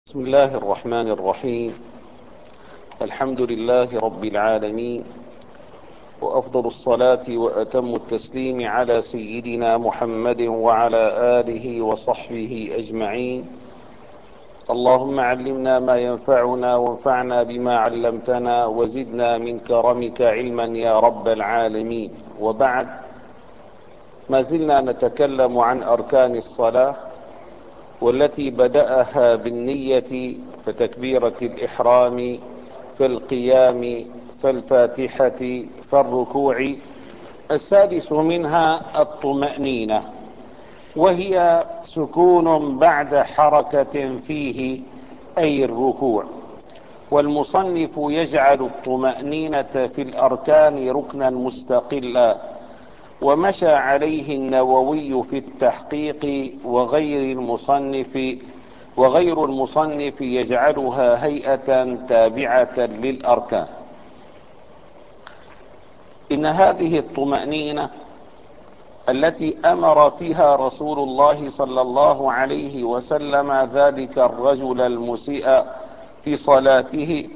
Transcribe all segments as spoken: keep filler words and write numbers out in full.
بسم الله الرحمن الرحيم. الحمد لله رب العالمين، وأفضل الصلاة وأتم التسليم على سيدنا محمد وعلى آله وصحبه أجمعين. اللهم علمنا ما ينفعنا وانفعنا بما علمتنا وزدنا من كرمك علما يا رب العالمين. وبعد، ما زلنا نتكلم عن أركان الصلاة، والتي بدأها بالنية فتكبيرة الإحرام فالقيام فالفاتحة فالركوع. السادس منها الطمأنينة، وهي سكون بعد حركة فيه أي الركوع. والمصنف يجعل الطمأنينة في الأركان ركنا مستقلا، ومشى عليه النووي في التحقيق وغير المصنف وغير المصنف يجعلها هيئة تابعة للأركان. إن هذه الطمأنينة التي أمر فيها رسول الله صلى الله عليه وسلم ذلك الرجل المسيء في صلاته،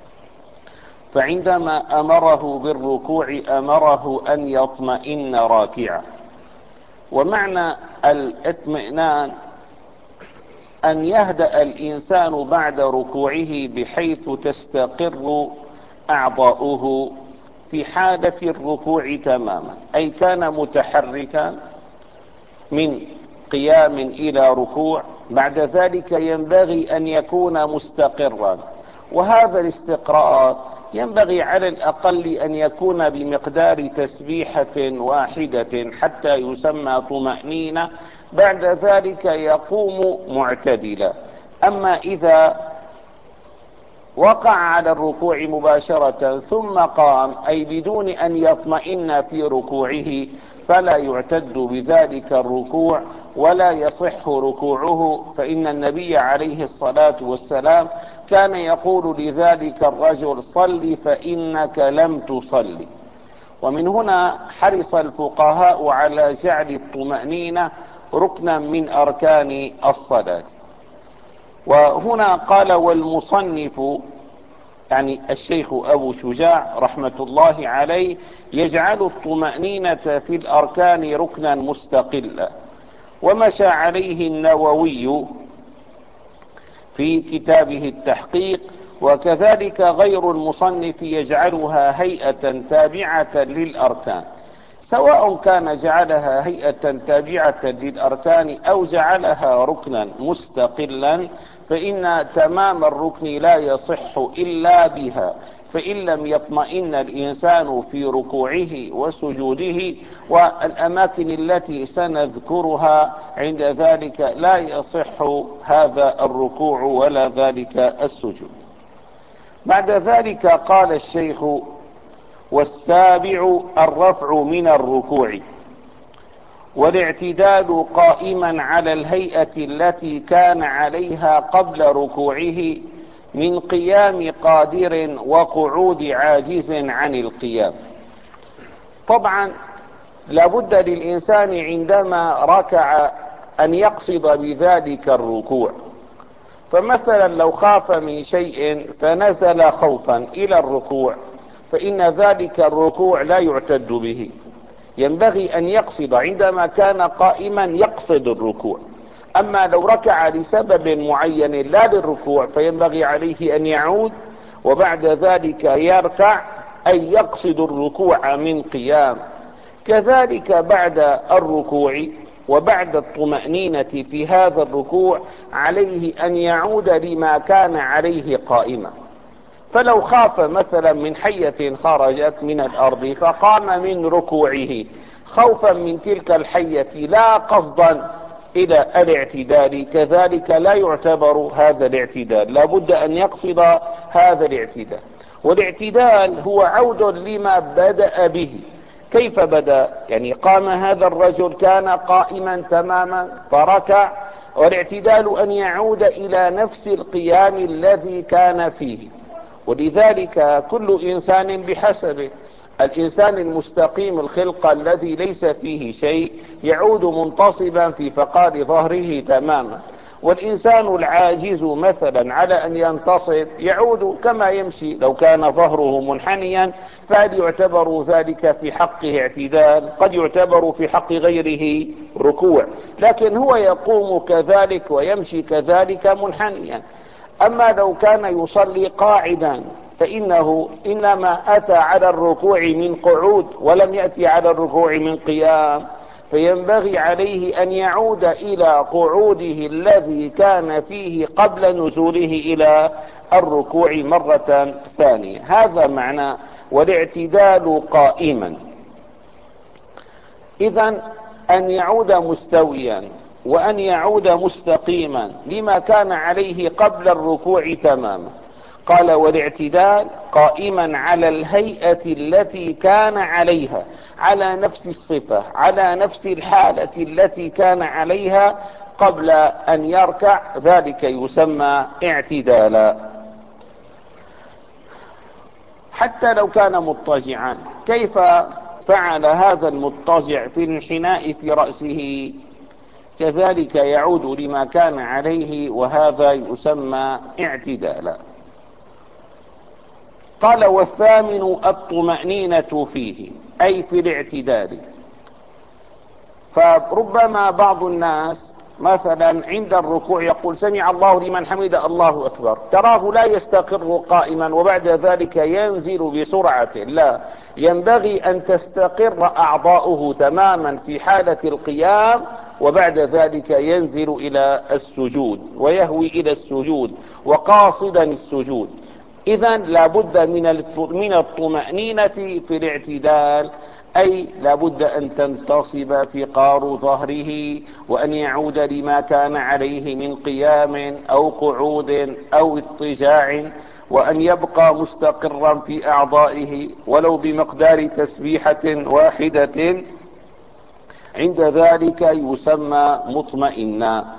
فعندما أمره بالركوع أمره أن يطمئن راكعا. ومعنى الاطمئنان أن يهدأ الإنسان بعد ركوعه بحيث تستقر أعضاؤه في حالة الركوع تماما، أي كان متحركا من قيام إلى ركوع، بعد ذلك ينبغي أن يكون مستقرا. وهذا الاستقرار ينبغي على الأقل أن يكون بمقدار تسبيحة واحدة حتى يسمى طمأنينة، بعد ذلك يقوم معتدلا. أما إذا وقع على الركوع مباشرة ثم قام، أي بدون أن يطمئن في ركوعه، فلا يعتد بذلك الركوع ولا يصح ركوعه. فإن النبي عليه الصلاة والسلام كان يقول لذلك الرجل: صل فإنك لم تصلي. ومن هنا حرص الفقهاء على جعل الطمأنينة ركنا من أركان الصلاة. وهنا قال: والمصنف، يعني الشيخ أبو شجاع رحمة الله عليه، يجعل الطمأنينة في الأركان ركنا مستقلا. ومشى عليه النووي في كتابه التحقيق، وكذلك غير المصنف يجعلها هيئة تابعة للأركان، سواء كان جعلها هيئة تابعة للأركان أو جعلها ركنا مستقلا، فإن تمام الركن لا يصح إلا بها. فإن لم يطمئن الإنسان في ركوعه وسجوده والأماكن التي سنذكرها عند ذلك، لا يصح هذا الركوع ولا ذلك السجود. بعد ذلك قال الشيخ: والسابع الرفع من الركوع، والاعتدال قائما على الهيئة التي كان عليها قبل ركوعه من قيام قادر وقعود عاجز عن القيام. طبعا لابد للإنسان عندما ركع أن يقصد بذلك الركوع. فمثلا لو خاف من شيء فنزل خوفا إلى الركوع، فإن ذلك الركوع لا يعتد به. ينبغي أن يقصد عندما كان قائما يقصد الركوع. أما لو ركع لسبب معين لا للركوع، فينبغي عليه أن يعود وبعد ذلك يركع، أي يقصد الركوع من قيام. كذلك بعد الركوع وبعد الطمأنينة في هذا الركوع عليه أن يعود لما كان عليه قائما. فلو خاف مثلا من حية خرجت من الأرض فقام من ركوعه خوفا من تلك الحية لا قصدا إلى الاعتدال، كذلك لا يعتبر هذا الاعتدال، لا بد أن يقصد هذا الاعتدال. والاعتدال هو عود لما بدأ به. كيف بدأ؟ يعني قام هذا الرجل كان قائما تماما فركع، والاعتدال أن يعود إلى نفس القيام الذي كان فيه. ولذلك كل إنسان بحسبه. الإنسان المستقيم الخلقة الذي ليس فيه شيء يعود منتصبا في فقار ظهره تماما، والإنسان العاجز مثلا على أن ينتصب يعود كما يمشي، لو كان ظهره منحنيا فهل يعتبر ذلك في حقه اعتدال؟ قد يعتبر في حق غيره ركوع، لكن هو يقوم كذلك ويمشي كذلك منحنيا. أما لو كان يصلي قاعدا فإنه إنما أتى على الركوع من قعود ولم يأتي على الركوع من قيام، فينبغي عليه أن يعود إلى قعوده الذي كان فيه قبل نزوله إلى الركوع مرة ثانية. هذا معنى والاعتدال قائما. إذن أن يعود مستويا وأن يعود مستقيما لما كان عليه قبل الركوع تماما. قال والاعتدال قائما على الهيئة التي كان عليها، على نفس الصفة، على نفس الحالة التي كان عليها قبل أن يركع، ذلك يسمى اعتدالا. حتى لو كان مضطجعا، كيف فعل هذا المضطجع في الانحناء في رأسه؟ كذلك يعود لما كان عليه، وهذا يسمى اعتدالا. قال والثامن الطمأنينة فيه، أي في الاعتدال. فربما بعض الناس مثلا عند الركوع يقول سمع الله لمن حمد الله أكبر، تراه لا يستقر قائما وبعد ذلك ينزل بسرعة، لا، ينبغي أن تستقر أعضاؤه تماما في حالة القيام، وبعد ذلك ينزل إلى السجود ويهوي إلى السجود وقاصدا السجود. إذن لابد من الطمأنينة في الاعتدال، أي لابد أن تنتصب فقار ظهره وأن يعود لما كان عليه من قيام أو قعود أو اضطجاع، وأن يبقى مستقرا في أعضائه ولو بمقدار تسبيحة واحدة، عند ذلك يسمى مطمئنا.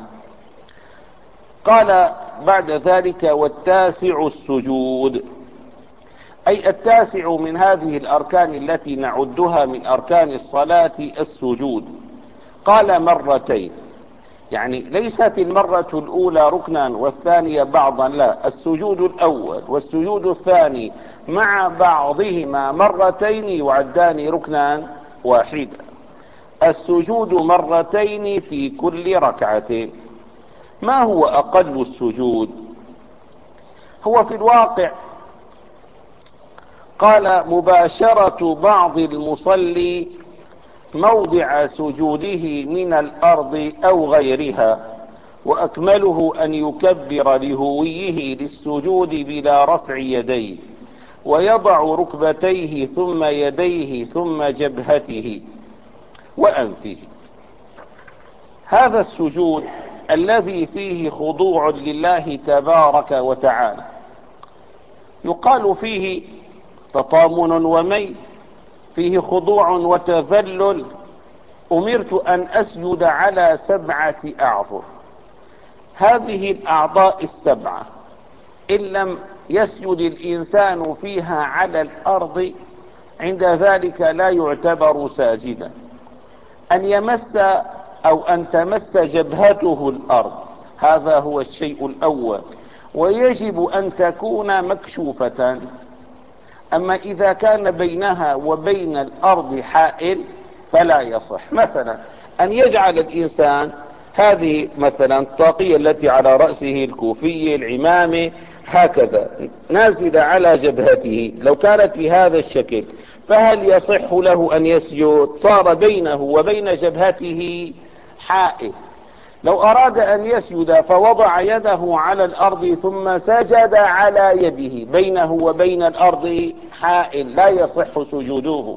قال بعد ذلك والتاسع السجود، أي التاسع من هذه الأركان التي نعدها من أركان الصلاة السجود. قال مرتين، يعني ليست المرة الأولى ركنا والثانية بعضا، لا، السجود الأول والسجود الثاني مع بعضهما مرتين يعدان ركنا واحدا. السجود مرتين في كل ركعة. ما هو أقل السجود؟ هو في الواقع قال مباشرة بعض المصلي موضع سجوده من الأرض أو غيرها، وأكمله أن يكبر لهويه للسجود بلا رفع يديه، ويضع ركبتيه ثم يديه ثم جبهته وأنفه. هذا السجود الذي فيه خضوع لله تبارك وتعالى يقال فيه تطامن وميل، فيه خضوع وتذلل. أمرت أن أسجد على سبعة أعضاء، هذه الأعضاء السبعة إن لم يسجد الإنسان فيها على الأرض عند ذلك لا يعتبر ساجدا. أن يمس أو أن تمس جبهته الأرض، هذا هو الشيء الأول، ويجب أن تكون مكشوفة. أما إذا كان بينها وبين الأرض حائل فلا يصح. مثلا أن يجعل الإنسان هذه مثلا الطاقية التي على رأسه، الكوفية، العمامة، هكذا نازلة على جبهته، لو كانت بهذا الشكل فهل يصح له أن يسجد؟ صار بينه وبين جبهته حائل. لو أراد أن يسجد فوضع يده على الأرض ثم سجد على يده، بينه وبين الأرض حائل، لا يصح سجوده.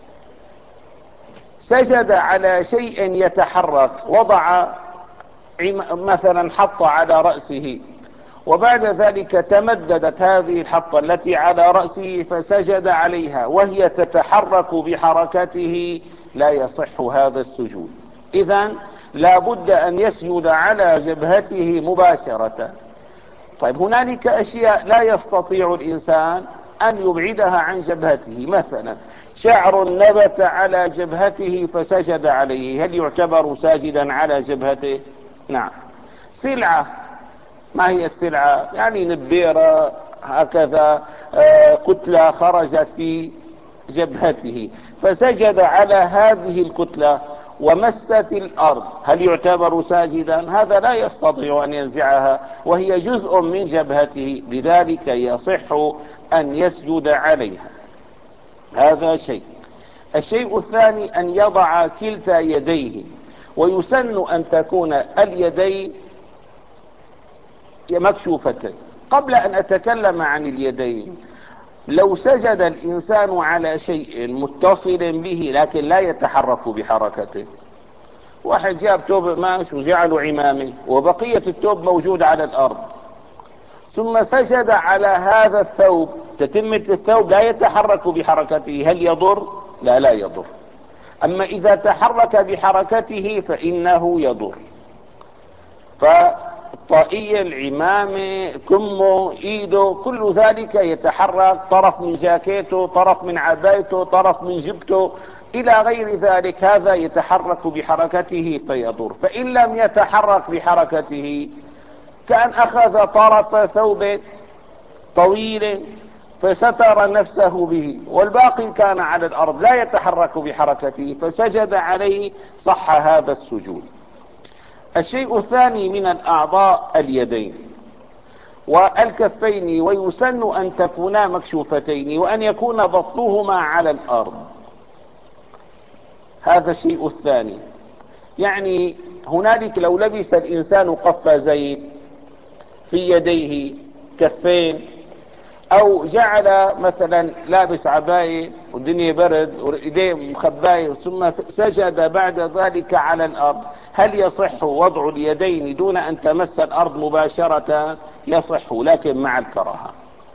سجد على شيء يتحرك، وضع مثلا حط على رأسه، وبعد ذلك تمددت هذه الحطة التي على رأسه فسجد عليها وهي تتحرك بحركته، لا يصح هذا السجود. إذن لا بد أن يسجد على جبهته مباشرة. طيب هنالك أشياء لا يستطيع الإنسان أن يبعدها عن جبهته، مثلا شعر نبت على جبهته فسجد عليه، هل يعتبر ساجدا على جبهته؟ نعم. سلعة. ما هي السلعة؟ يعني نبيرة هكذا، آه كتلة خرجت في جبهته فسجد على هذه الكتلة ومست الأرض، هل يعتبر ساجدا؟ هذا لا يستطيع أن ينزعها وهي جزء من جبهته، لذلك يصح أن يسجد عليها. هذا شيء. الشيء الثاني أن يضع كلتا يديه، ويسن أن تكون اليدين مكشوفتين. قبل أن أتكلم عن اليدين، لو سجد الإنسان على شيء متصل به لكن لا يتحرك بحركته، واحد جاب توب قماش وجعله عمامه وبقية التوب موجود على الأرض، ثم سجد على هذا الثوب، تتمة الثوب لا يتحرك بحركته، هل يضر؟ لا لا يضر. أما إذا تحرك بحركته فإنه يضر. فالطاقية، العمامة، كمه، ايده، كل ذلك يتحرك، طرف من جاكيته، طرف من عبايته، طرف من جبته إلى غير ذلك، هذا يتحرك بحركته فيضر. فإن لم يتحرك بحركته، كان أخذ طرف ثوب طويل فستر نفسه به والباقي كان على الأرض لا يتحرك بحركته فسجد عليه، صح هذا السجود. الشيء الثاني من الأعضاء اليدين والكفين، ويسن أن تكونا مكشوفتين وأن يكون بطنهما على الأرض. هذا الشيء الثاني. يعني هنالك لو لبس الإنسان قفازين في يديه كفين، او جعل مثلا لابس عباية والدنيا برد وايديه مخباية ثم سجد بعد ذلك على الارض، هل يصح وضع اليدين دون ان تمس الارض مباشرة؟ يصح لكن مع الكراهة.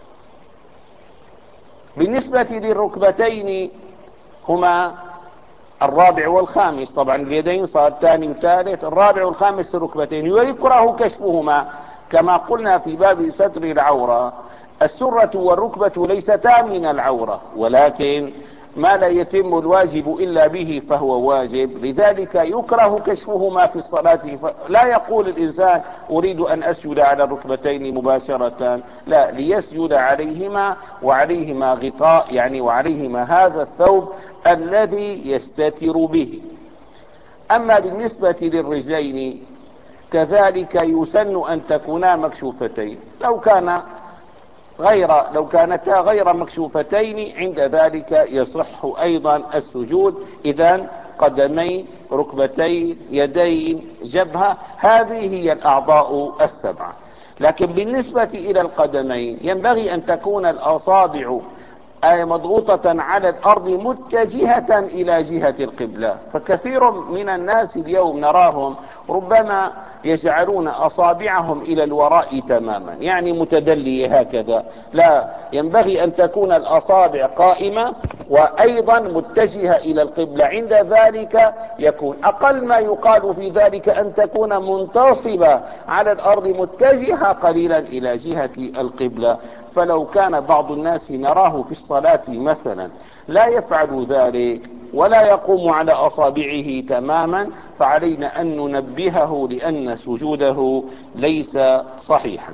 بالنسبة للركبتين هما الرابع والخامس، طبعا اليدين صار ثاني وثالث، الرابع والخامس الركبتين، ويكره كشفهما كما قلنا في باب ستر العورة. السرة والركبة ليستا من العورة، ولكن ما لا يتم الواجب إلا به فهو واجب، لذلك يكره كشفهما في الصلاة. لا يقول الإنسان أريد أن أسجد على الركبتين مباشرة، لا، ليسجد عليهما وعليهما غطاء، يعني وعليهما هذا الثوب الذي يستتر به. أما بالنسبة للرجلين كذلك يسن أن تكونا مكشوفتين، لو كان غير لو كانتا غير مكشوفتين عند ذلك يصح أيضا السجود. إذن قدمين، ركبتين، يدين، جبهة، هذه هي الأعضاء السبعة. لكن بالنسبة إلى القدمين ينبغي أن تكون الأصابع أي مضغوطة على الأرض متجهة إلى جهة القبلة، فكثير من الناس اليوم نراهم ربما يجعلون أصابعهم إلى الوراء تماما، يعني متدلية هكذا. لا، ينبغي أن تكون الأصابع قائمة وأيضا متجهة إلى القبلة. عند ذلك يكون أقل ما يقال في ذلك أن تكون منتصبة على الأرض متجهة قليلا إلى جهة القبلة. فلو كان بعض الناس نراه في الصلاة مثلا لا يفعل ذلك ولا يقوم على أصابعه تماما، فعلينا أن ننبهه لأن سجوده ليس صحيحا.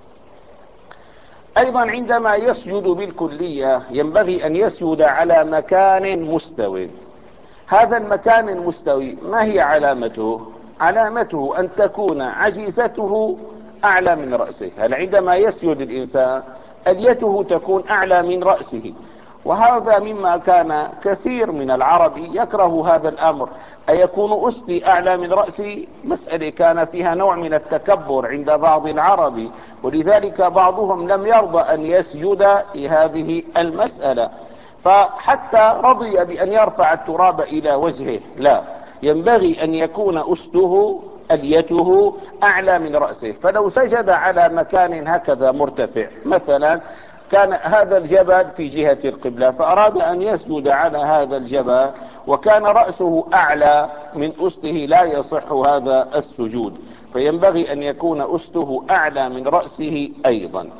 أيضا عندما يسجد بالكلية ينبغي أن يسجد على مكان مستوي. هذا المكان المستوي ما هي علامته؟ علامته أن تكون عجيزته أعلى من رأسه. هل عندما يسجد الإنسان أليته تكون أعلى من رأسه؟ وهذا مما كان كثير من العرب يكره هذا الأمر، أيكون أسدي أعلى من رأسي؟ مسألة كان فيها نوع من التكبر عند بعض العرب، ولذلك بعضهم لم يرضى أن يسجد لهذه المسألة، فحتى رضي بأن يرفع التراب إلى وجهه. لا، ينبغي أن يكون أسده أليته أعلى من رأسه. فلو سجد على مكان هكذا مرتفع، مثلا كان هذا الجبل في جهة القبلة فأراد أن يسجد على هذا الجبل وكان رأسه أعلى من أسده، لا يصح هذا السجود، فينبغي أن يكون أسده أعلى من رأسه أيضا.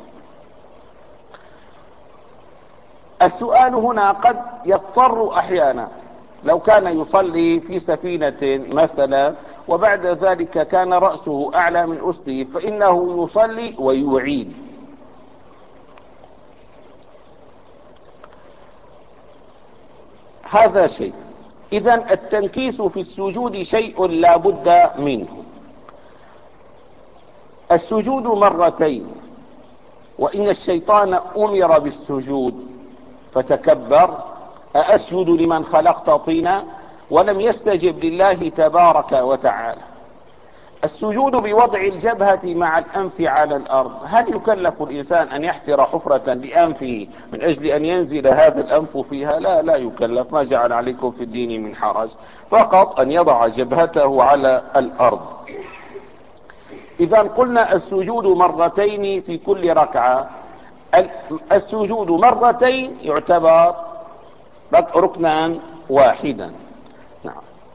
السؤال هنا قد يضطر أحيانا، لو كان يصلي في سفينة مثلا وبعد ذلك كان رأسه أعلى من أسته، فإنه يصلي ويعيد. هذا شيء. إذن التنكيس في السجود شيء لا بد منه. السجود مرتين، وإن الشيطان أمر بالسجود فتكبر: أأسجد لمن خلقت طينا، ولم يستجب لله تبارك وتعالى. السجود بوضع الجبهة مع الأنف على الأرض، هل يكلف الإنسان أن يحفر حفرة لأنفه من أجل أن ينزل هذا الأنف فيها؟ لا لا يكلف، ما جعل عليكم في الدين من حرج، فقط أن يضع جبهته على الأرض. إذا قلنا السجود مرتين في كل ركعة، السجود مرتين يعتبر ركنا واحدا. نعم.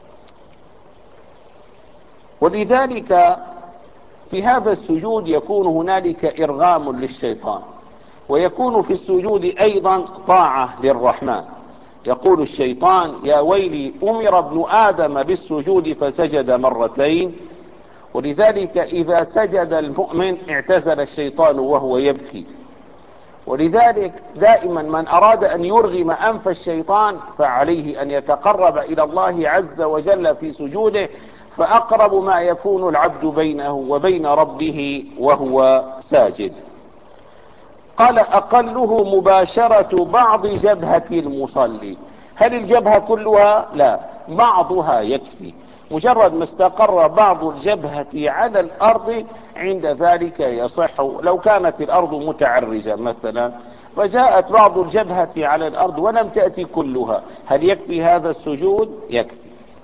ولذلك في هذا السجود يكون هنالك إرغام للشيطان، ويكون في السجود أيضا طاعة للرحمن. يقول الشيطان: يا ويلي أمر ابن آدم بالسجود فسجد مرتين. ولذلك إذا سجد المؤمن اعتزل الشيطان وهو يبكي. ولذلك دائما من أراد أن يرغم أنف الشيطان فعليه أن يتقرب إلى الله عز وجل في سجوده، فأقرب ما يكون العبد بينه وبين ربه وهو ساجد. قال: أقله مباشرة بعض جبهة المصلي. هل الجبهة كلها؟ لا، بعضها يكفي. مجرد ما استقر بعض الجبهة على الأرض عند ذلك يصح. لو كانت الأرض متعرجة مثلا فجاءت بعض الجبهة على الأرض ولم تأتي كلها، هل يكفي هذا السجود؟ يكفي.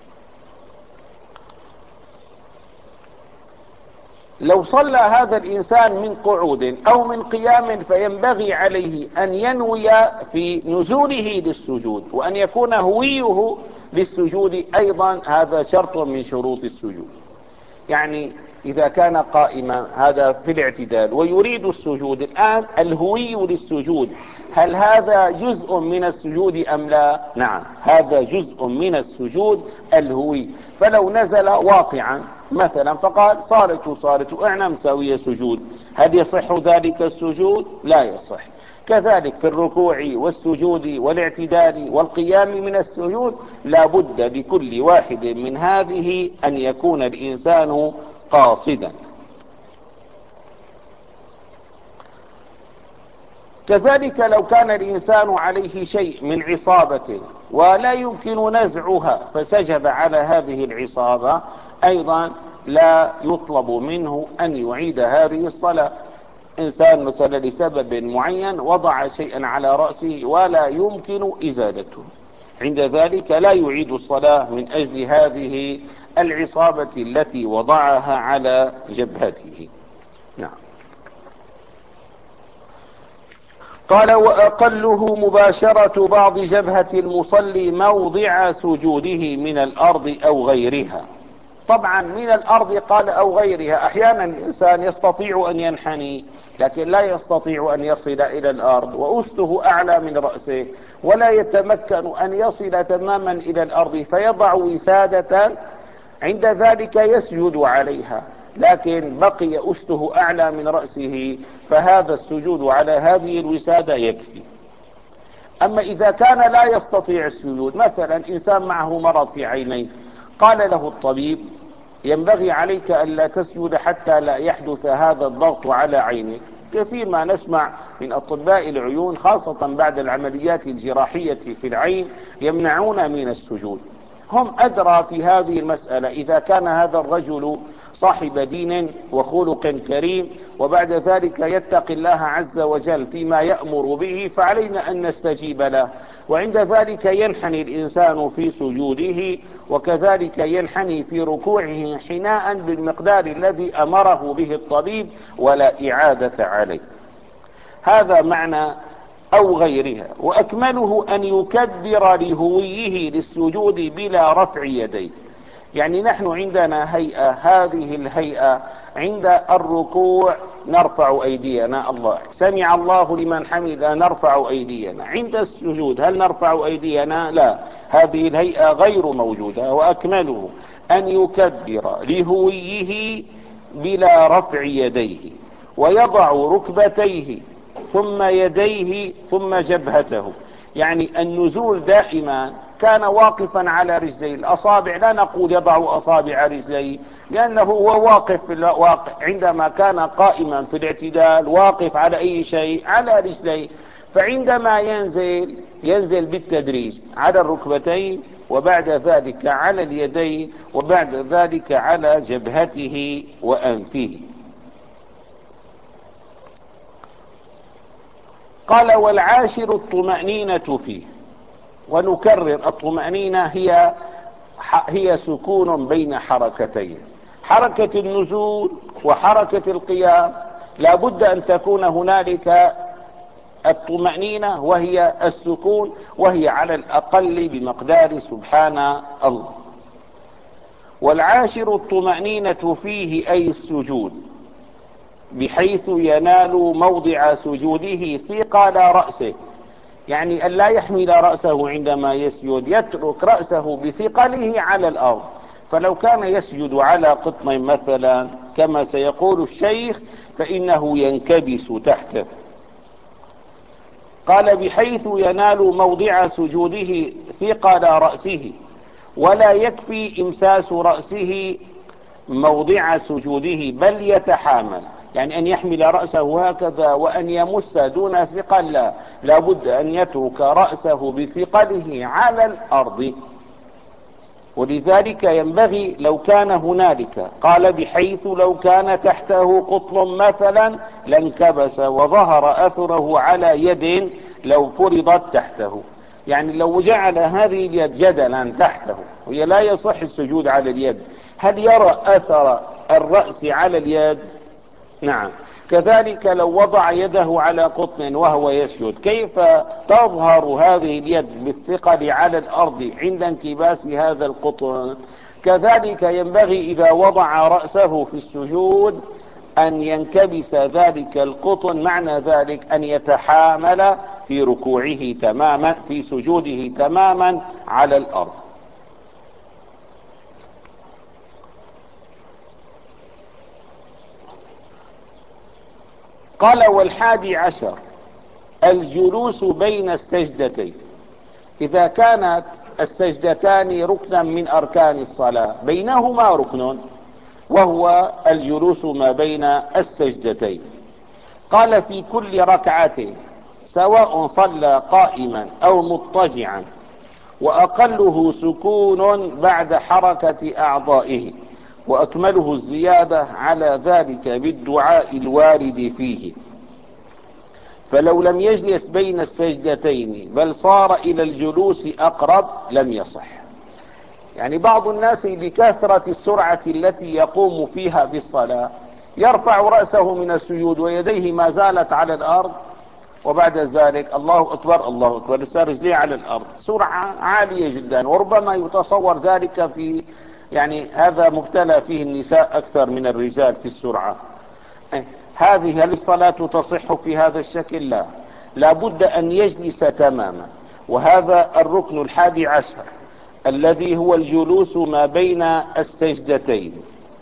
لو صلى هذا الإنسان من قعود أو من قيام فينبغي عليه أن ينوي في نزوله للسجود، وأن يكون هويه للسجود أيضا، هذا شرط من شروط السجود. يعني إذا كان قائما هذا في الاعتدال ويريد السجود الآن، الهوي للسجود، هل هذا جزء من السجود أم لا؟ نعم، هذا جزء من السجود الهوي. فلو نزل واقعا مثلا فقال: صارت صارت اعنا مساوية سجود، هل يصح ذلك السجود؟ لا يصح. كذلك في الركوع والسجود والاعتدال والقيام من السجود لا بد لكل واحد من هذه أن يكون الإنسان قاصدا. كذلك لو كان الإنسان عليه شيء من عصابة ولا يمكن نزعها فسجد على هذه العصابة، أيضا لا يطلب منه أن يعيد هذه الصلاة. إنسان مثلا لسبب معين وضع شيئا على رأسه ولا يمكن إزالته، عند ذلك لا يعيد الصلاة من أجل هذه العصابة التي وضعها على جبهته. نعم. قال: وأقله مباشرة بعض جبهة المصلي موضع سجوده من الأرض أو غيرها. طبعا من الأرض قال أو غيرها، أحيانا الإنسان يستطيع أن ينحني لكن لا يستطيع أن يصل إلى الأرض، وأسته أعلى من رأسه ولا يتمكن أن يصل تماما إلى الأرض، فيضع وسادة، عند ذلك يسجد عليها، لكن بقي أسته أعلى من رأسه، فهذا السجود على هذه الوسادة يكفي. أما إذا كان لا يستطيع السجود، مثلا إنسان معه مرض في عينيه، قال له الطبيب: ينبغي عليك ألا تسجد حتى لا يحدث هذا الضغط على عينك. كثير ما نسمع من أطباء العيون خاصة بعد العمليات الجراحية في العين يمنعون من السجود. هم أدرى في هذه المسألة. إذا كان هذا الرجل صاحب دين وخلق كريم وبعد ذلك يتقي الله عز وجل فيما يأمر به، فعلينا أن نستجيب له، وعند ذلك ينحني الإنسان في سجوده، وكذلك ينحني في ركوعه حناء بالمقدار الذي أمره به الطبيب، ولا إعادة عليه. هذا معنى أو غيرها. وأكمله أن يكبر لهويه للسجود بلا رفع يديه. يعني نحن عندنا هيئة، هذه الهيئة عند الركوع نرفع أيدينا، الله سمع الله لمن حمد نرفع أيدينا. عند السجود هل نرفع أيدينا؟ لا، هذه الهيئة غير موجودة. وأكمله أن يكبر لهويه بلا رفع يديه، ويضع ركبتيه ثم يديه ثم جبهته. يعني النزول دائما كان واقفا على رجليه، الأصابع لا نقول يضع أصابع رجليه، لأنه هو واقف في الواقع. عندما كان قائما في الاعتدال واقف على أي شيء؟ على رجليه. فعندما ينزل ينزل بالتدريج على الركبتين، وبعد ذلك على اليدين، وبعد ذلك على جبهته وأنفه. قال: والعاشر الطمأنينة فيه. ونكرر: الطمأنينة هي هي سكون بين حركتين، حركة النزول وحركة القيام. لا بد أن تكون هنالك الطمأنينة وهي السكون، وهي على الأقل بمقدار سبحان الله. والعاشر الطمأنينة فيه أي السجود، بحيث ينال موضع سجوده ثقل رأسه. يعني أن لا يحمل رأسه عندما يسجد، يترك رأسه بثقله على الأرض. فلو كان يسجد على قطن مثلا كما سيقول الشيخ فإنه ينكبس تحته. قال: بحيث ينال موضع سجوده ثقل رأسه، ولا يكفي إمساس رأسه موضع سجوده بل يتحامل. يعني أن يحمل رأسه هكذا وأن يمس دون ثقل، لا، لابد أن يترك رأسه بثقله على الأرض. ولذلك ينبغي لو كان هنالك، قال: بحيث لو كان تحته قطن مثلا لانكبس وظهر أثره على يد لو فرضت تحته. يعني لو جعل هذه اليد جدلا تحته، وهي لا يصح السجود على اليد، هل يرى أثر الرأس على اليد؟ نعم. كذلك لو وضع يده على قطن وهو يسجد، كيف تظهر هذه اليد بالثقل على الأرض عند انكباس هذا القطن؟ كذلك ينبغي إذا وضع رأسه في السجود أن ينكبس ذلك القطن، معنى ذلك أن يتحامل في ركوعه تماما، في سجوده تماما على الأرض. قال: والحادي عشر الجلوس بين السجدتين. إذا كانت السجدتان ركنا من أركان الصلاة، بينهما ركن وهو الجلوس ما بين السجدتين. قال: في كل ركعة سواء صلى قائما أو مضطجعا، وأقله سكون بعد حركة أعضائه، وأكمله الزيادة على ذلك بالدعاء الوارد فيه. فلو لم يجلس بين السجدتين بل صار إلى الجلوس أقرب لم يصح. يعني بعض الناس بكثرة السرعة التي يقوم فيها في الصلاة يرفع رأسه من السجود ويديه ما زالت على الأرض، وبعد ذلك الله أكبر الله أكبر لسه رجليه على الأرض، سرعة عالية جدا. وربما يتصور ذلك في يعني هذا مبتلى فيه النساء أكثر من الرجال في السرعة. هذه هل الصلاة تصح في هذا الشكل؟ لا، لابد أن يجلس تماما. وهذا الركن الحادي عشر الذي هو الجلوس ما بين السجدتين،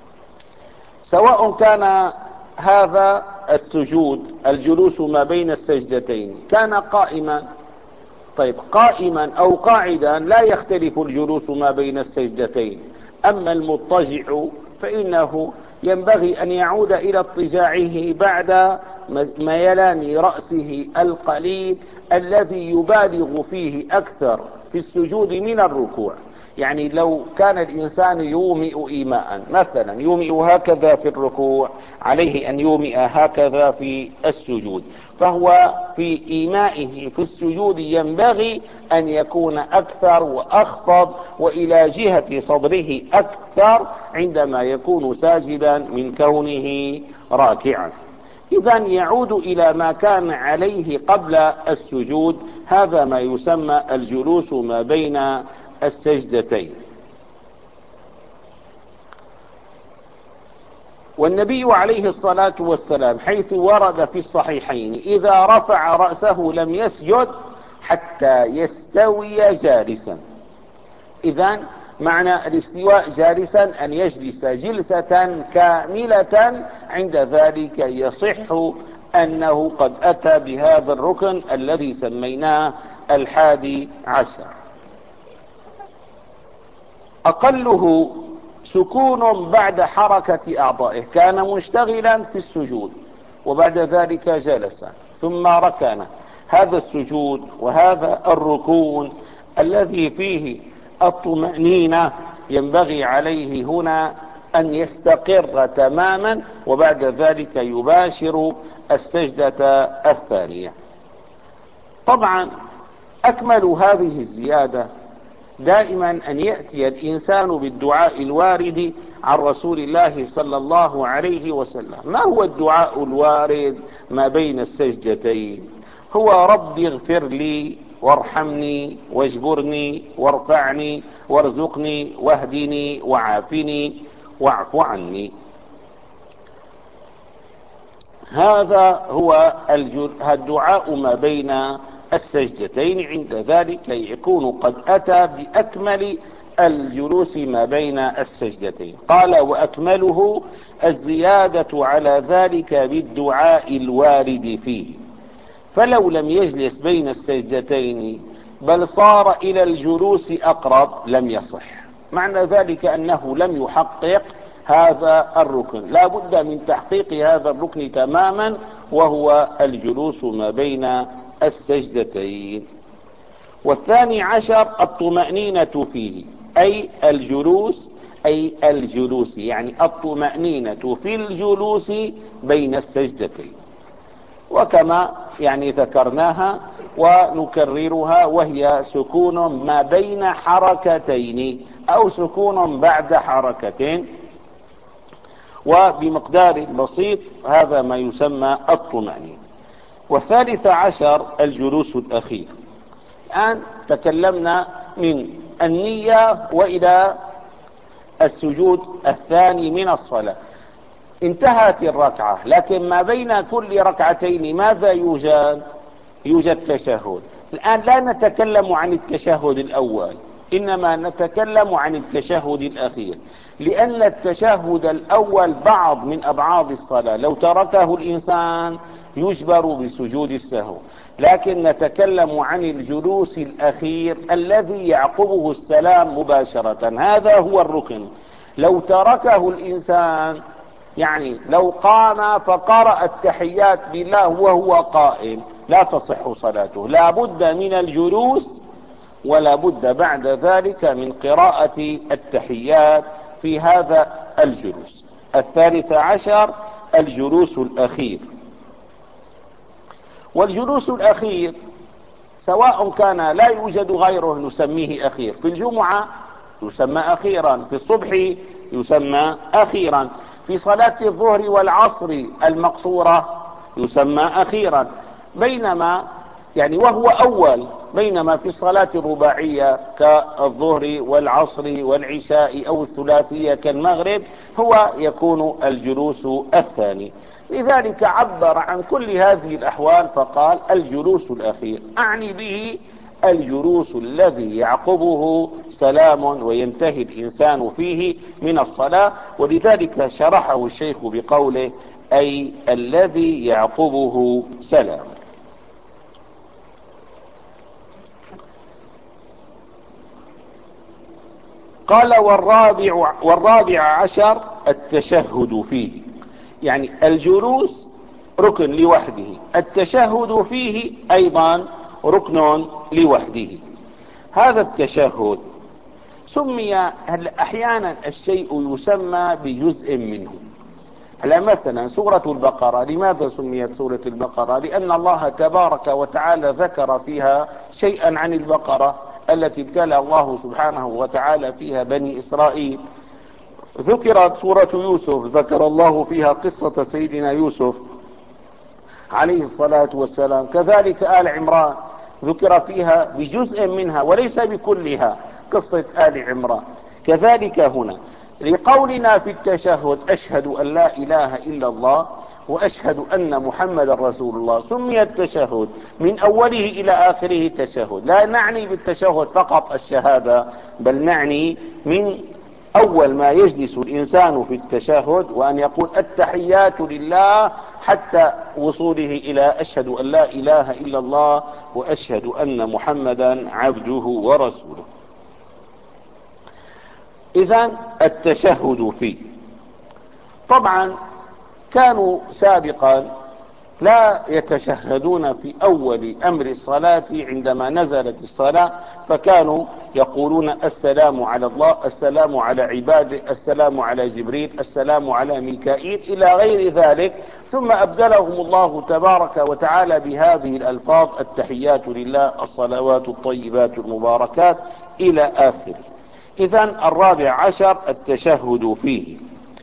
سواء كان هذا السجود الجلوس ما بين السجدتين كان قائما، طيب قائما أو قاعدا لا يختلف الجلوس ما بين السجدتين. أما المضطجع فإنه ينبغي أن يعود إلى اضطجاعه بعد ميلان رأسه القليل الذي يبالغ فيه أكثر في السجود من الركوع. يعني لو كان الإنسان يومئ إيماء مثلا، يومئ هكذا في الركوع، عليه أن يومئ هكذا في السجود. فهو في إيمائه في السجود ينبغي أن يكون أكثر وأخفض وإلى جهة صدره أكثر عندما يكون ساجدا من كونه راكعا. إذن يعود إلى ما كان عليه قبل السجود. هذا ما يسمى الجلوس ما بين السجدتين. والنبي عليه الصلاة والسلام حيث ورد في الصحيحين إذا رفع رأسه لم يسجد حتى يستوي جالسا. إذن معنى الاستواء جالسا أن يجلس جلسة كاملة، عند ذلك يصح أنه قد أتى بهذا الركن الذي سميناه الحادي عشر. أقله سكون بعد حركة أعضائه، كان مشتغلا في السجود وبعد ذلك جلس ثم ركن. هذا السجود وهذا الركون الذي فيه الطمأنينة ينبغي عليه هنا أن يستقر تماما، وبعد ذلك يباشر السجدة الثانية. طبعا أكمل هذه الزيادة دائما أن يأتي الإنسان بالدعاء الوارد عن رسول الله صلى الله عليه وسلم. ما هو الدعاء الوارد ما بين السجدتين؟ هو رب اغفر لي وارحمني واجبرني وارفعني وارزقني واهدني وعافني واعف عني. هذا هو الدعاء ما بين السجدتين، عند ذلك يكون قد أتى بأكمل الجلوس ما بين السجدتين. قال وأكمله الزيادة على ذلك بالدعاء الوارد فيه، فلو لم يجلس بين السجدتين بل صار إلى الجلوس أقرب لم يصح. معنى ذلك أنه لم يحقق هذا الركن، لا بد من تحقيق هذا الركن تماما، وهو الجلوس ما بين السجدتين. والثاني عشر الطمأنينة فيه، أي الجلوس أي الجلوس يعني الطمأنينة في الجلوس بين السجدتين، وكما يعني ذكرناها ونكررها، وهي سكون ما بين حركتين أو سكون بعد حركتين وبمقدار بسيط، هذا ما يسمى الطمأنينة. والثالث عشر الجلوس الأخير. الآن تكلمنا من النية وإلى السجود الثاني من الصلاة، انتهت الركعة، لكن ما بين كل ركعتين ماذا يوجد؟ يوجد تشهد. الآن لا نتكلم عن التشهد الأول، إنما نتكلم عن التشهد الأخير، لأن التشهد الأول بعض من أبعاد الصلاة، لو تركه الإنسان يجبر بسجود السهو، لكن نتكلم عن الجلوس الأخير الذي يعقبه السلام مباشرة. هذا هو الركن. لو تركه الإنسان، يعني لو قام فقرأ التحيات بالله وهو قائم، لا تصح صلاته، لا بد من الجلوس ولا بد بعد ذلك من قراءة التحيات في هذا الجلوس. الثالث عشر الجلوس الأخير. والجلوس الأخير سواء كان لا يوجد غيره نسميه أخير، في الجمعة يسمى أخيرا، في الصبح يسمى أخيرا، في صلاة الظهر والعصر المقصورة يسمى أخيرا، بينما يعني وهو أول، بينما في الصلاة الرباعية كالظهر والعصر والعشاء أو الثلاثية كالمغرب هو يكون الجلوس الثاني. لذلك عبر عن كل هذه الأحوال فقال الجلوس الأخير، أعني به الجلوس الذي يعقبه سلام وينتهي الإنسان فيه من الصلاة، ولذلك شرحه الشيخ بقوله أي الذي يعقبه سلام. قال والرابع, والرابع عشر التشهد فيه، يعني الجلوس ركن لوحده، التشهد فيه أيضا ركن لوحده. هذا التشهد سمي أحيانا الشيء يسمى بجزء منه. على مثلا سورة البقرة، لماذا سميت سورة البقرة؟ لأن الله تبارك وتعالى ذكر فيها شيئا عن البقرة التي ابتلى الله سبحانه وتعالى فيها بني إسرائيل. ذكرت سورة يوسف، ذكر الله فيها قصة سيدنا يوسف عليه الصلاة والسلام. كذلك آل عمران ذكر فيها بجزء منها وليس بكلها قصة آل عمران. كذلك هنا، لقولنا في التشهد أشهد أن لا إله إلا الله وأشهد أن محمد رسول الله، سمي التشهد من أوله إلى آخره تشهد. لا نعني بالتشهد فقط الشهادة، بل نعني من أول ما يجلس الإنسان في التشهد وأن يقول التحيات لله حتى وصوله إلى أشهد أن لا إله إلا الله وأشهد أن محمدا عبده ورسوله. إذن التشهد فيه. طبعا كانوا سابقا لا يتشهدون في أول أمر الصلاة عندما نزلت الصلاة، فكانوا يقولون السلام على الله، السلام على عباده، السلام على جبريل، السلام على ميكائيل إلى غير ذلك، ثم أبدلهم الله تبارك وتعالى بهذه الألفاظ التحيات لله الصلوات الطيبات المباركات إلى آخره. إذن الرابع عشر التشهد فيه،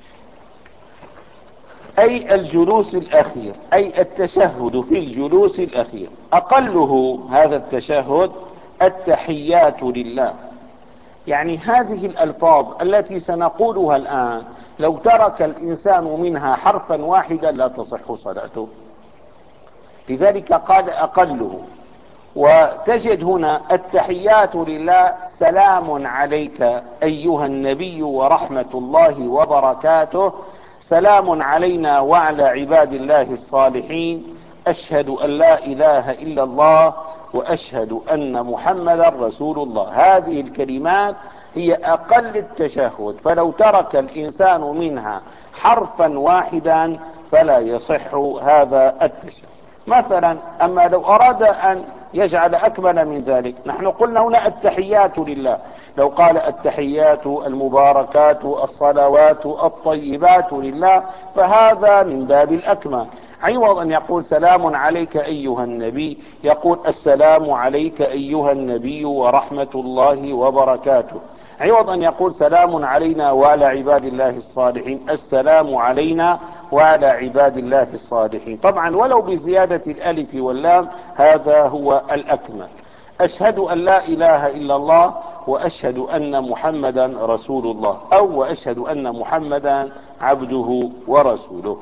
أي الجلوس الأخير، أي التشهد في الجلوس الأخير. أقله هذا التشهد التحيات لله. يعني هذه الألفاظ التي سنقولها الآن لو ترك الإنسان منها حرفا واحدا لا تصح صلاته، لذلك قال أقله. وتجد هنا التحيات لله سلام عليك أيها النبي ورحمة الله وبركاته، سلام علينا وعلى عباد الله الصالحين، أشهد أن لا إله إلا الله وأشهد أن محمدا رسول الله. هذه الكلمات هي أقل التشهد، فلو ترك الإنسان منها حرفا واحدا فلا يصح هذا التشهد. مثلا أما لو أراد أن يجعل أكمل من ذلك، نحن قلنا هنا التحيات لله، لو قال التحيات المباركات الصلوات الطيبات لله فهذا من باب الأكمل. عوض أن يقول سلام عليك أيها النبي يقول السلام عليك أيها النبي ورحمة الله وبركاته. عوض أن يقول سلام علينا وعلى عباد الله الصالحين السلام علينا وعلى عباد الله الصالحين. طبعا ولو بزيادة الألف واللام هذا هو الأكمل. أشهد أن لا إله إلا الله وأشهد أن محمدا رسول الله، أو وأشهد أن محمدا عبده ورسوله.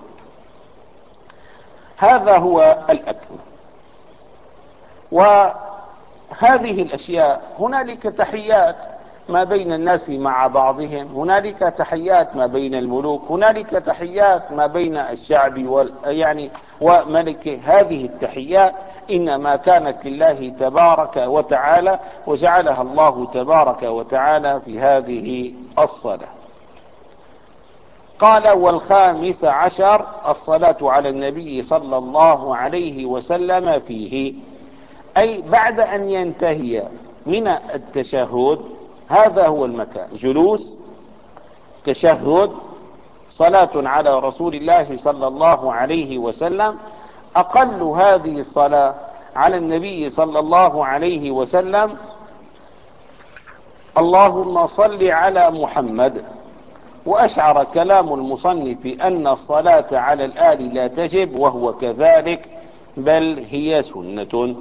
هذا هو الأكمل. وهذه الأشياء هنالك تحيات ما بين الناس مع بعضهم، هنالك تحيات ما بين الملوك، هنالك تحيات ما بين الشعب وال... يعني وملكه. هذه التحيات إنما كانت لله تبارك وتعالى، وجعلها الله تبارك وتعالى في هذه الصلاة. قال والخامس عشر الصلاة على النبي صلى الله عليه وسلم فيه، أي بعد أن ينتهي من التشهد، هذا هو المكان، جلوس، تشهد، صلاة على رسول الله صلى الله عليه وسلم. أقل هذه الصلاة على النبي صلى الله عليه وسلم اللهم صل على محمد. وأشعر كلام المصنف أن الصلاة على الآل لا تجب، وهو كذلك، بل هي سنة.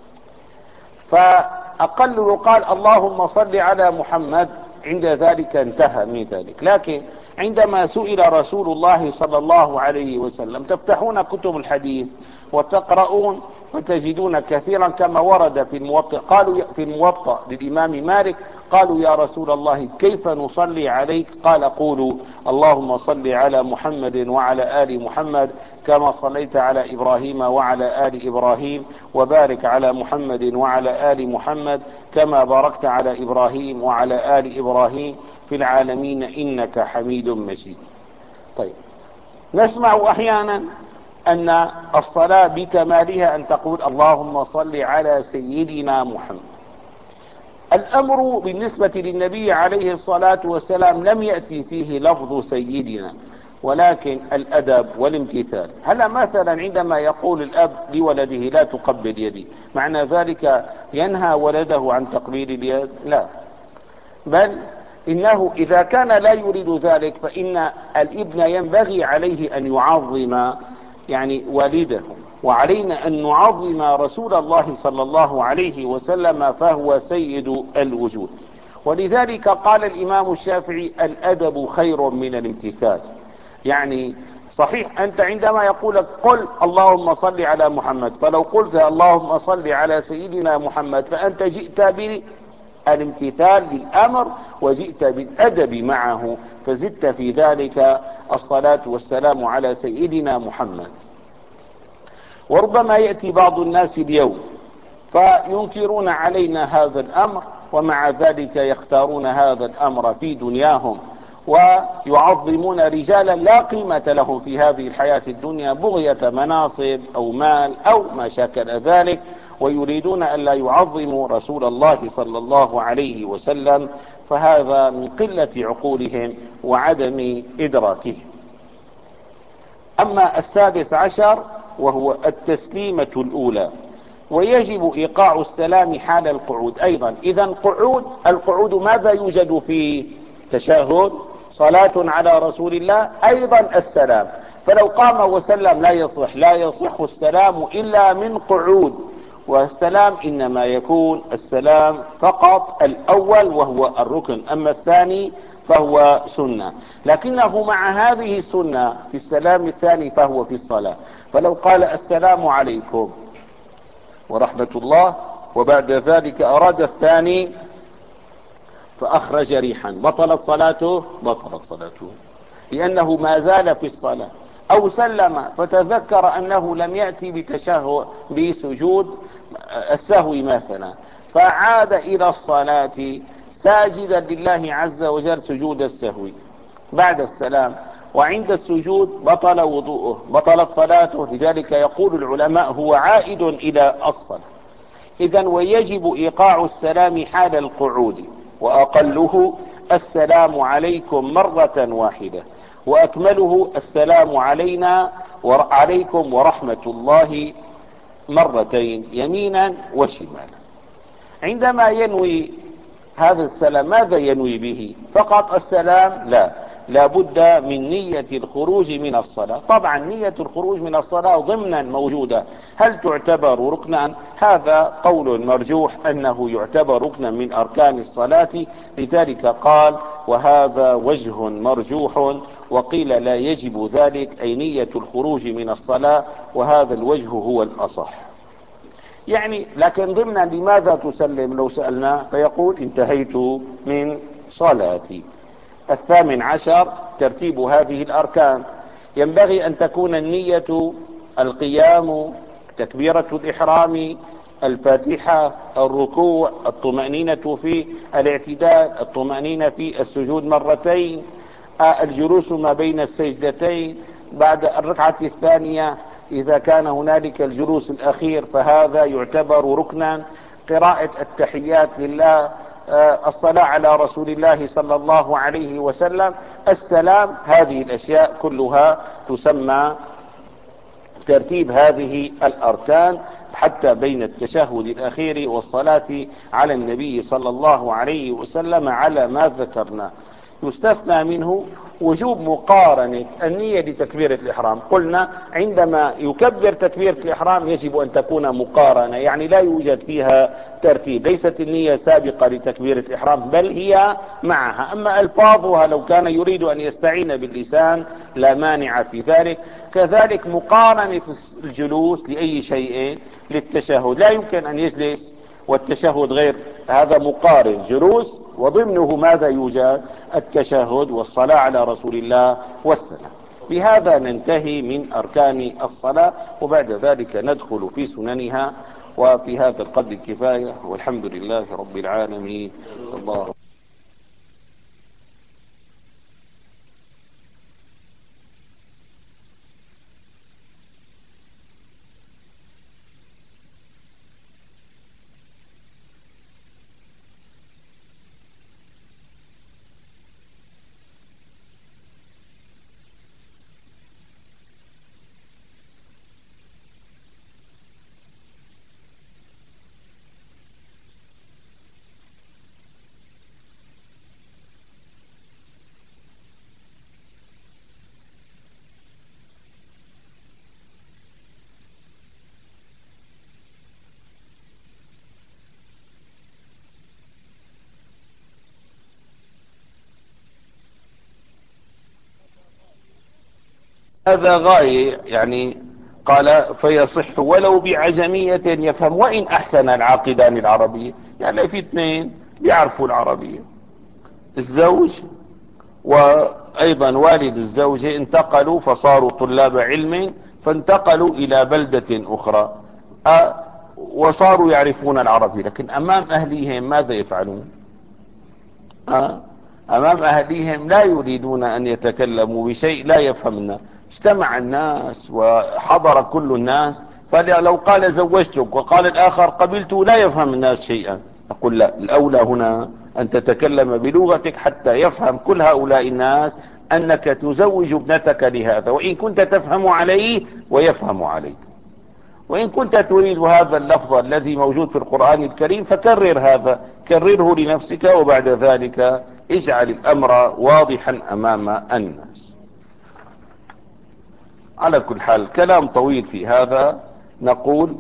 فأقل يقال اللهم صل على محمد، عند ذلك انتهى من ذلك. لكن عندما سئل رسول الله صلى الله عليه وسلم، تفتحون كتب الحديث وتقرؤون فتجدون كثيرا كما ورد في الموطأ، قالوا في الموطأ للإمام مالك، قالوا يا رسول الله كيف نصلي عليك؟ قال قولوا اللهم صل على محمد وعلى آل محمد كما صليت على إبراهيم وعلى آل إبراهيم، وبارك على محمد وعلى آل محمد كما باركت على إبراهيم وعلى آل إبراهيم في العالمين إنك حميد مجيد. طيب، نسمع أحيانا أن الصلاة بكمالها أن تقول اللهم صل على سيدنا محمد. الأمر بالنسبة للنبي عليه الصلاة والسلام لم يأتي فيه لفظ سيدنا، ولكن الأدب والامتثال. هل مثلا عندما يقول الأب لولده لا تقبل يدي، معنى ذلك ينهى ولده عن تقبيل اليد؟ لا، بل إنه إذا كان لا يريد ذلك فإن الابن ينبغي عليه أن يعظم يعني والده، وعلينا أن نعظم رسول الله صلى الله عليه وسلم فهو سيد الوجود. ولذلك قال الإمام الشافعي: الأدب خير من الامتثال. يعني صحيح أنت عندما يقول قل اللهم صل على محمد، فلو قلت اللهم صل على سيدنا محمد فأنت جئت بالامتثال للأمر وجئت بالأدب معه، فزدت في ذلك الصلاة والسلام على سيدنا محمد. وربما يأتي بعض الناس اليوم فينكرون علينا هذا الأمر، ومع ذلك يختارون هذا الأمر في دنياهم، ويعظمون رجالا لا قيمة لهم في هذه الحياة الدنيا بغية مناصب أو مال أو ما شاكل ذلك، ويريدون أن لا يعظموا رسول الله صلى الله عليه وسلم، فهذا من قلة عقولهم وعدم إدراكهم. أما السادس عشر وهو التسليمة الأولى، ويجب إيقاع السلام حال القعود أيضا. إذن قعود القعود ماذا يوجد فيه؟ تشهد، صلاة على رسول الله، أيضا السلام. فلو قام وسلم لا يصح، لا يصح السلام إلا من قعود، والسلام إنما يكون السلام فقط الأول وهو الركن، أما الثاني فهو سنة. لكنه مع هذه السنة في السلام الثاني فهو في الصلاة. فلو قال السلام عليكم ورحمة الله وبعد ذلك أراد الثاني فأخرج ريحا، بطلت صلاته؟ بطلت صلاته، لأنه ما زال في الصلاة. أو سلم فتذكر أنه لم يأتي بتشهد بسجود السهو مثلا، فعاد إلى الصلاة ساجدا لله عز وجل سجود السهو بعد السلام، وعند السجود بطل وضوءه، بطلت صلاته. لذلك يقول العلماء هو عائد إلى الصلاة. إذن ويجب إيقاع السلام حال القعود، وأقله السلام عليكم مرة واحدة، وأكمله السلام علينا وعليكم ورحمة الله مرتين يمينا وشمالا. عندما ينوي هذا السلام ماذا ينوي به؟ فقط السلام؟ لا، لا بد من نية الخروج من الصلاة. طبعا نية الخروج من الصلاة ضمنا موجودة، هل تعتبر ركنا؟ هذا قول مرجوح أنه يعتبر ركنا من أركان الصلاة، لذلك قال وهذا وجه مرجوح، وقيل لا يجب ذلك أي نية الخروج من الصلاة، وهذا الوجه هو الأصح. يعني لكن ضمنا لماذا تسلم لو سألنا؟ فيقول انتهيت من صلاتي. الثامن عشر ترتيب هذه الأركان. ينبغي أن تكون النية القيام، تكبيرة الإحرام، الفاتحة، الركوع، الطمأنينة في الاعتدال، الطمأنينة في السجود مرتين، الجلوس ما بين السجدتين، بعد الركعة الثانية إذا كان هنالك الجلوس الأخير فهذا يعتبر ركنا، قراءة التحيات لله، الصلاة على رسول الله صلى الله عليه وسلم، السلام. هذه الأشياء كلها تسمى ترتيب هذه الأركان حتى بين التشهد الأخير والصلاة على النبي صلى الله عليه وسلم على ما ذكرنا. يستثنى منه وجوب مقارنة النية لتكبيرة الإحرام. قلنا عندما يكبر تكبيرة الإحرام يجب أن تكون مقارنة، يعني لا يوجد فيها ترتيب، ليست النية سابقة لتكبيرة الإحرام بل هي معها. أما ألفاظها لو كان يريد أن يستعين باللسان لا مانع في ذلك. كذلك مقارنة الجلوس لأي شيء للتشهد، لا يمكن أن يجلس والتشهد غير، هذا مقارن جلوس وضمنه ماذا يوجد؟ التشهد والصلاة على رسول الله والسلام. بهذا ننتهي من أركان الصلاة، وبعد ذلك ندخل في سننها. وفي هذا القدر كفاية، والحمد لله رب العالمين. الله هذا غاية يعني. قال فيصح ولو بعجمية يفهم وإن أحسن العاقدان العربية. يعني في اثنين بيعرفوا العربية، الزوج وأيضا والد الزوجة انتقلوا فصاروا طلاب علم، فانتقلوا إلى بلدة أخرى أه وصاروا يعرفون العربية، لكن أمام أهليهم ماذا يفعلون؟ أه أمام أهليهم لا يريدون أن يتكلموا بشيء لا يفهمنا. اجتمع الناس وحضر كل الناس، فلو قال زوجتك وقال الآخر قبلت لا يفهم الناس شيئا. أقول لا، الأولى هنا أن تتكلم بلغتك حتى يفهم كل هؤلاء الناس أنك تزوج ابنتك لهذا، وإن كنت تفهم عليه ويفهم عليك. وإن كنت تريد هذا اللفظ الذي موجود في القرآن الكريم فكرر هذا، كرره لنفسك، وبعد ذلك اجعل الأمر واضحا أمام الناس. على كل حال كلام طويل في هذا. نقول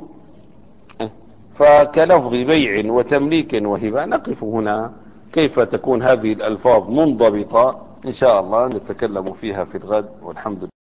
فكلفظ بيع وتمليك وهبة نقف هنا. كيف تكون هذه الألفاظ منضبطة إن شاء الله نتكلم فيها في الغد، والحمد لله.